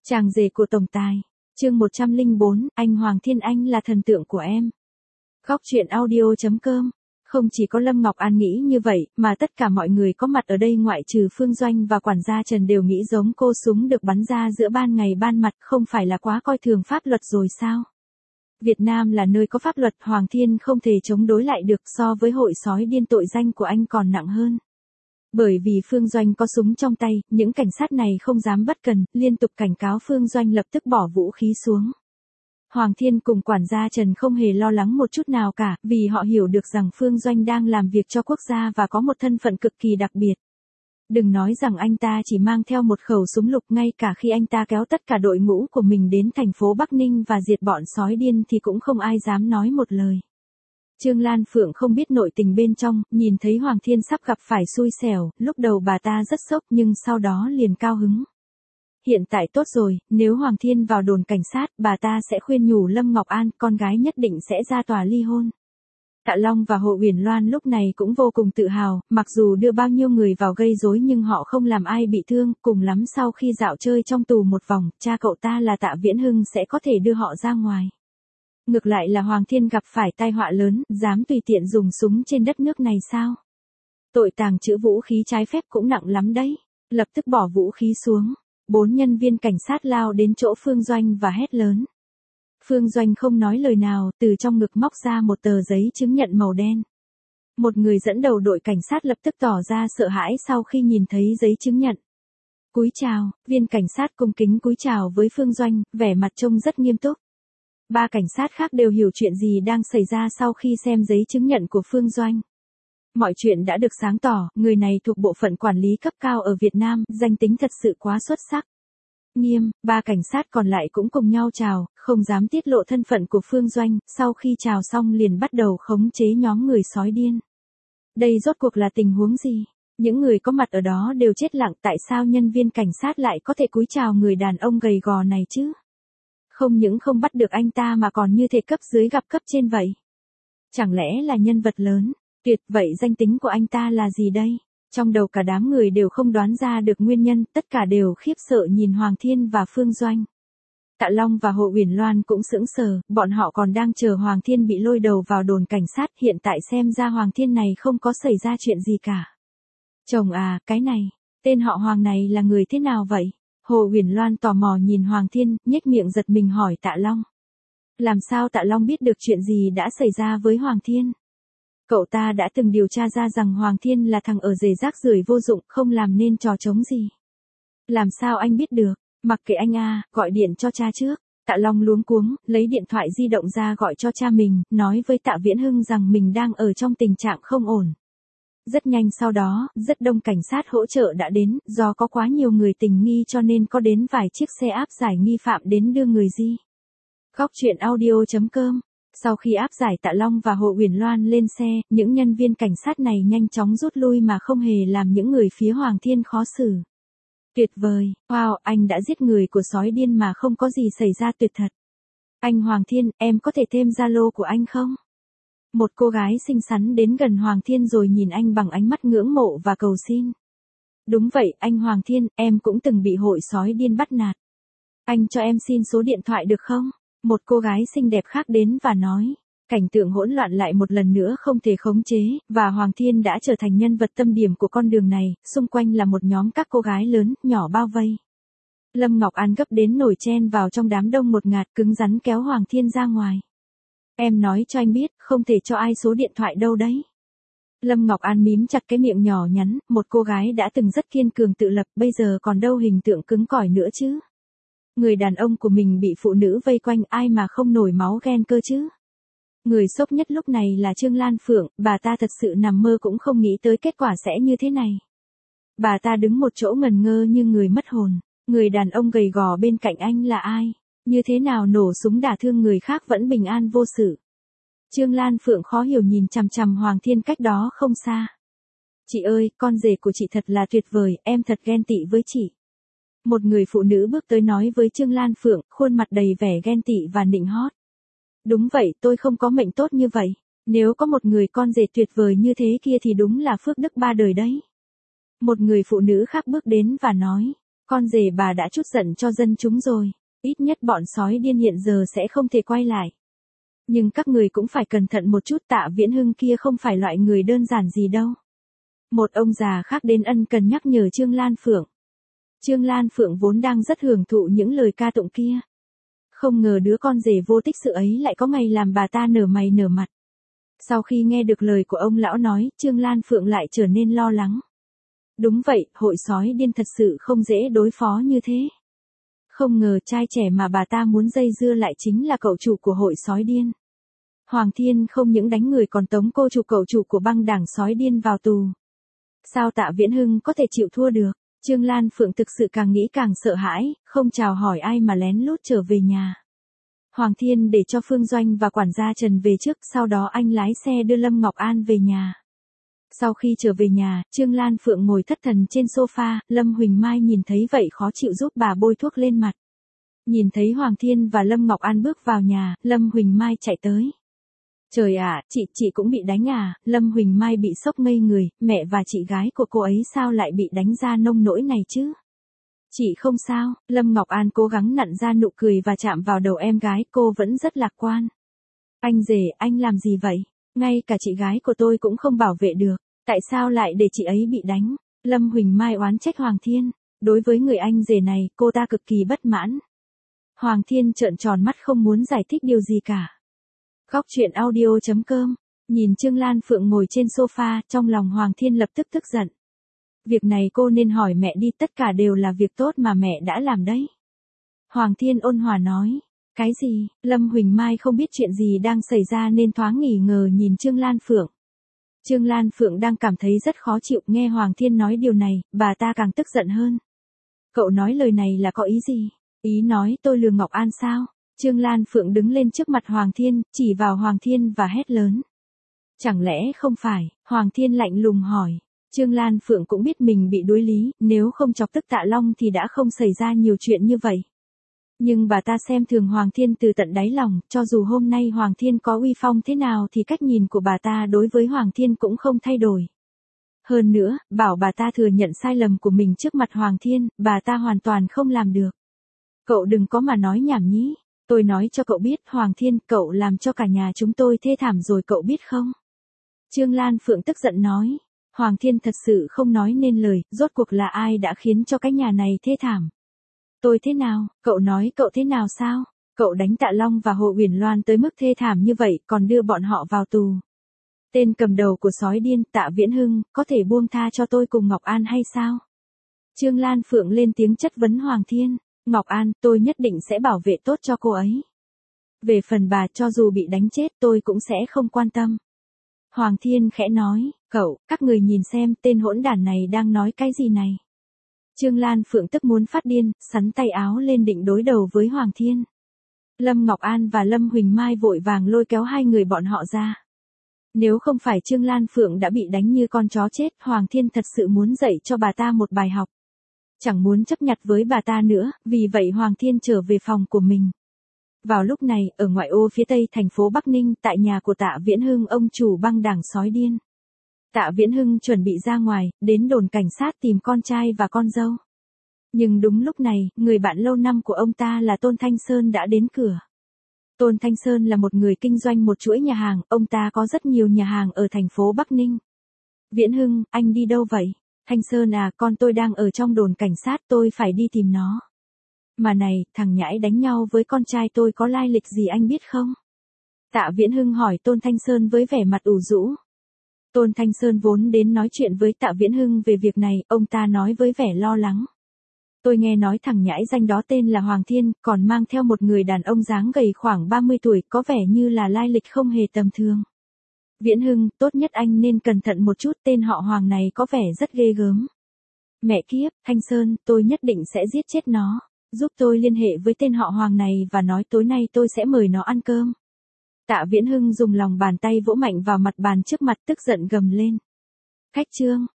Chàng rể của tổng tài. Chương 104, anh Hoàng Thiên Anh là thần tượng của em. Góc truyện audio.com. Không chỉ có Lâm Ngọc An nghĩ như vậy, mà tất cả mọi người có mặt ở đây ngoại trừ Phương Doanh và quản gia Trần đều nghĩ giống cô, súng được bắn ra giữa ban ngày ban mặt, không phải là quá coi thường pháp luật rồi sao? Việt Nam là nơi có pháp luật, Hoàng Thiên không thể chống đối lại được, so với hội sói điên tội danh của anh còn nặng hơn. Bởi vì Phương Doanh có súng trong tay, những cảnh sát này không dám bất cần, liên tục cảnh cáo Phương Doanh lập tức bỏ vũ khí xuống. Hoàng Thiên cùng quản gia Trần không hề lo lắng một chút nào cả, vì họ hiểu được rằng Phương Doanh đang làm việc cho quốc gia và có một thân phận cực kỳ đặc biệt. Đừng nói rằng anh ta chỉ mang theo một khẩu súng lục, ngay cả khi anh ta kéo tất cả đội ngũ của mình đến thành phố Bắc Ninh và diệt bọn sói điên thì cũng không ai dám nói một lời. Trương Lan Phượng không biết nội tình bên trong, nhìn thấy Hoàng Thiên sắp gặp phải xui xẻo, lúc đầu bà ta rất sốc nhưng sau đó liền cao hứng. Hiện tại tốt rồi, nếu Hoàng Thiên vào đồn cảnh sát, bà ta sẽ khuyên nhủ Lâm Ngọc An, con gái nhất định sẽ ra tòa ly hôn. Tạ Long và Hồ Uyển Loan lúc này cũng vô cùng tự hào, mặc dù đưa bao nhiêu người vào gây rối nhưng họ không làm ai bị thương, cùng lắm sau khi dạo chơi trong tù một vòng, cha cậu ta là Tạ Viễn Hưng sẽ có thể đưa họ ra ngoài. Ngược lại là Hoàng Thiên gặp phải tai họa lớn, dám tùy tiện dùng súng trên đất nước này sao? Tội tàng trữ vũ khí trái phép cũng nặng lắm đấy. Lập tức bỏ vũ khí xuống. 4 nhân viên cảnh sát lao đến chỗ Phương Doanh và hét lớn. Phương Doanh không nói lời nào, từ trong ngực móc ra một tờ giấy chứng nhận màu đen. Một người dẫn đầu đội cảnh sát lập tức tỏ ra sợ hãi sau khi nhìn thấy giấy chứng nhận. Cúi chào, viên cảnh sát cung kính cúi chào với Phương Doanh, vẻ mặt trông rất nghiêm túc. 3 cảnh sát khác đều hiểu chuyện gì đang xảy ra sau khi xem giấy chứng nhận của Phương Doanh. Mọi chuyện đã được sáng tỏ, người này thuộc bộ phận quản lý cấp cao ở Việt Nam, danh tính thật sự quá xuất sắc. Nghiêm, 3 cảnh sát còn lại cũng cùng nhau chào, không dám tiết lộ thân phận của Phương Doanh, sau khi chào xong liền bắt đầu khống chế nhóm người sói điên. Đây rốt cuộc là tình huống gì? Những người có mặt ở đó đều chết lặng, tại sao nhân viên cảnh sát lại có thể cúi chào người đàn ông gầy gò này chứ? Không những không bắt được anh ta mà còn như thể cấp dưới gặp cấp trên vậy. Chẳng lẽ là nhân vật lớn? Tuyệt, vậy danh tính của anh ta là gì đây? Trong đầu cả đám người đều không đoán ra được nguyên nhân, tất cả đều khiếp sợ nhìn Hoàng Thiên và Phương Doanh. Tạ Long và Hồ Uyển Loan cũng sững sờ, bọn họ còn đang chờ Hoàng Thiên bị lôi đầu vào đồn cảnh sát, hiện tại xem ra Hoàng Thiên này không có xảy ra chuyện gì cả. Chồng à, cái này, tên họ Hoàng này là người thế nào vậy? Hồ Uyển Loan tò mò nhìn Hoàng Thiên, nhếch miệng giật mình hỏi Tạ Long. Làm sao Tạ Long biết được chuyện gì đã xảy ra với Hoàng Thiên? Cậu ta đã từng điều tra ra rằng Hoàng Thiên là thằng ở rể rác rưởi vô dụng, không làm nên trò trống gì. Làm sao anh biết được? Mặc kệ anh à, gọi điện cho cha trước. Tạ Long luống cuống, lấy điện thoại di động ra gọi cho cha mình, nói với Tạ Viễn Hưng rằng mình đang ở trong tình trạng không ổn. Rất nhanh sau đó, rất đông cảnh sát hỗ trợ đã đến, do có quá nhiều người tình nghi cho nên có đến vài chiếc xe áp giải nghi phạm đến đưa người di. Góc truyện audio.com. Sau khi áp giải Tạ Long và Hồ Uyển Loan lên xe, những nhân viên cảnh sát này nhanh chóng rút lui mà không hề làm những người phía Hoàng Thiên khó xử. Tuyệt vời, wow, anh đã giết người của sói điên mà không có gì xảy ra, tuyệt thật. Anh Hoàng Thiên, em có thể thêm Zalo của anh không? Một cô gái xinh xắn đến gần Hoàng Thiên rồi nhìn anh bằng ánh mắt ngưỡng mộ và cầu xin. Đúng vậy, anh Hoàng Thiên, em cũng từng bị hội sói điên bắt nạt. Anh cho em xin số điện thoại được không? Một cô gái xinh đẹp khác đến và nói. Cảnh tượng hỗn loạn lại một lần nữa không thể khống chế, và Hoàng Thiên đã trở thành nhân vật tâm điểm của con đường này, xung quanh là một nhóm các cô gái lớn, nhỏ bao vây. Lâm Ngọc An gấp đến nổi chen vào trong đám đông một ngạt, cứng rắn kéo Hoàng Thiên ra ngoài. Em nói cho anh biết, không thể cho ai số điện thoại đâu đấy. Lâm Ngọc An mím chặt cái miệng nhỏ nhắn, một cô gái đã từng rất kiên cường tự lập, bây giờ còn đâu hình tượng cứng cỏi nữa chứ. Người đàn ông của mình bị phụ nữ vây quanh, ai mà không nổi máu ghen cơ chứ. Người sốc nhất lúc này là Trương Lan Phượng, bà ta thật sự nằm mơ cũng không nghĩ tới kết quả sẽ như thế này. Bà ta đứng một chỗ ngần ngơ như người mất hồn. Người đàn ông gầy gò bên cạnh anh là ai? Như thế nào nổ súng đả thương người khác vẫn bình an vô sự? Trương Lan Phượng khó hiểu nhìn chằm chằm Hoàng Thiên cách đó không xa. Chị ơi, con rể của chị thật là tuyệt vời, em thật ghen tị với chị. Một người phụ nữ bước tới nói với Trương Lan Phượng, khuôn mặt đầy vẻ ghen tị và nịnh hót. Đúng vậy, tôi không có mệnh tốt như vậy. Nếu có một người con rể tuyệt vời như thế kia thì đúng là phước đức 3 đời đấy. Một người phụ nữ khác bước đến và nói. Con rể bà đã trút giận cho dân chúng rồi, ít nhất bọn sói điên hiện giờ sẽ không thể quay lại. Nhưng các người cũng phải cẩn thận một chút, Tạ Viễn Hưng kia không phải loại người đơn giản gì đâu. Một ông già khác đến ân cần nhắc nhở Trương Lan Phượng. Trương Lan Phượng vốn đang rất hưởng thụ những lời ca tụng kia. Không ngờ đứa con rể vô tích sự ấy lại có ngày làm bà ta nở mày nở mặt. Sau khi nghe được lời của ông lão nói, Trương Lan Phượng lại trở nên lo lắng. Đúng vậy, hội sói điên thật sự không dễ đối phó như thế. Không ngờ trai trẻ mà bà ta muốn dây dưa lại chính là cậu chủ của hội sói điên. Hoàng Thiên không những đánh người còn tống cô chủ cậu chủ của băng đảng sói điên vào tù. Sao Tạ Viễn Hưng có thể chịu thua được? Trương Lan Phượng thực sự càng nghĩ càng sợ hãi, không chào hỏi ai mà lén lút trở về nhà. Hoàng Thiên để cho Phương Doanh và quản gia Trần về trước, sau đó anh lái xe đưa Lâm Ngọc An về nhà. Sau khi trở về nhà, Trương Lan Phượng ngồi thất thần trên sofa, Lâm Huỳnh Mai nhìn thấy vậy khó chịu giúp bà bôi thuốc lên mặt. Nhìn thấy Hoàng Thiên và Lâm Ngọc An bước vào nhà, Lâm Huỳnh Mai chạy tới. Trời ạ, chị cũng bị đánh à? Lâm Huỳnh Mai bị sốc ngây người, mẹ và chị gái của cô ấy sao lại bị đánh ra nông nỗi này chứ? Chị không sao, Lâm Ngọc An cố gắng nặn ra nụ cười và chạm vào đầu em gái, cô vẫn rất lạc quan. Anh rể, anh làm gì vậy? Ngay cả chị gái của tôi cũng không bảo vệ được, tại sao lại để chị ấy bị đánh? Lâm Huỳnh Mai oán trách Hoàng Thiên, đối với người anh rể này, cô ta cực kỳ bất mãn. Hoàng Thiên trợn tròn mắt không muốn giải thích điều gì cả. Góc truyện audio.com, nhìn Trương Lan Phượng ngồi trên sofa, trong lòng Hoàng Thiên lập tức tức giận. Việc này cô nên hỏi mẹ đi, tất cả đều là việc tốt mà mẹ đã làm đấy. Hoàng Thiên ôn hòa nói, cái gì? Lâm Huỳnh Mai không biết chuyện gì đang xảy ra nên thoáng nghi ngờ nhìn Trương Lan Phượng. Trương Lan Phượng đang cảm thấy rất khó chịu, nghe Hoàng Thiên nói điều này, bà ta càng tức giận hơn. Cậu nói lời này là có ý gì? Ý nói tôi lừa Ngọc An sao? Trương Lan Phượng đứng lên trước mặt Hoàng Thiên, chỉ vào Hoàng Thiên và hét lớn. Chẳng lẽ không phải? Hoàng Thiên lạnh lùng hỏi. Trương Lan Phượng cũng biết mình bị đối lý, nếu không chọc tức Tạ Long thì đã không xảy ra nhiều chuyện như vậy. Nhưng bà ta xem thường Hoàng Thiên từ tận đáy lòng, cho dù hôm nay Hoàng Thiên có uy phong thế nào thì cách nhìn của bà ta đối với Hoàng Thiên cũng không thay đổi. Hơn nữa, bảo bà ta thừa nhận sai lầm của mình trước mặt Hoàng Thiên, bà ta hoàn toàn không làm được. Cậu đừng có mà nói nhảm nhí. Tôi nói cho cậu biết, Hoàng Thiên, cậu làm cho cả nhà chúng tôi thê thảm rồi cậu biết không? Trương Lan Phượng tức giận nói. Hoàng Thiên thật sự không nói nên lời, rốt cuộc là ai đã khiến cho cái nhà này thê thảm? Tôi thế nào? Cậu nói cậu thế nào sao? Cậu đánh Tạ Long và Hồ Uyển Loan tới mức thê thảm như vậy, còn đưa bọn họ vào tù. Tên cầm đầu của sói điên, Tạ Viễn Hưng, có thể buông tha cho tôi cùng Ngọc An hay sao? Trương Lan Phượng lên tiếng chất vấn Hoàng Thiên. Ngọc An, tôi nhất định sẽ bảo vệ tốt cho cô ấy. Về phần bà, cho dù bị đánh chết tôi cũng sẽ không quan tâm. Hoàng Thiên khẽ nói, cậu, các người nhìn xem tên hỗn đản này đang nói cái gì này. Trương Lan Phượng tức muốn phát điên, sắn tay áo lên định đối đầu với Hoàng Thiên. Lâm Ngọc An và Lâm Huỳnh Mai vội vàng lôi kéo hai người bọn họ ra. Nếu không phải Trương Lan Phượng đã bị đánh như con chó chết, Hoàng Thiên thật sự muốn dạy cho bà ta một bài học. Chẳng muốn chấp nhặt với bà ta nữa, vì vậy Hoàng Thiên trở về phòng của mình. Vào lúc này, ở ngoại ô phía tây thành phố Bắc Ninh, tại nhà của Tạ Viễn Hưng, ông chủ băng đảng sói điên. Tạ Viễn Hưng chuẩn bị ra ngoài, đến đồn cảnh sát tìm con trai và con dâu. Nhưng đúng lúc này, người bạn lâu năm của ông ta là Tôn Thanh Sơn đã đến cửa. Tôn Thanh Sơn là một người kinh doanh một chuỗi nhà hàng, ông ta có rất nhiều nhà hàng ở thành phố Bắc Ninh. Viễn Hưng, anh đi đâu vậy? Thanh Sơn à, con tôi đang ở trong đồn cảnh sát, tôi phải đi tìm nó. Mà này, thằng nhãi đánh nhau với con trai tôi có lai lịch gì anh biết không? Tạ Viễn Hưng hỏi Tôn Thanh Sơn với vẻ mặt ủ rũ. Tôn Thanh Sơn vốn đến nói chuyện với Tạ Viễn Hưng về việc này, ông ta nói với vẻ lo lắng. Tôi nghe nói thằng nhãi danh đó tên là Hoàng Thiên, còn mang theo một người đàn ông dáng gầy khoảng 30 tuổi, có vẻ như là lai lịch không hề tầm thường. Viễn Hưng, tốt nhất anh nên cẩn thận một chút, tên họ Hoàng này có vẻ rất ghê gớm. Mẹ kiếp, Thanh Sơn, tôi nhất định sẽ giết chết nó. Giúp tôi liên hệ với tên họ Hoàng này và nói tối nay tôi sẽ mời nó ăn cơm. Tạ Viễn Hưng dùng lòng bàn tay vỗ mạnh vào mặt bàn trước mặt, tức giận gầm lên. Khách trương,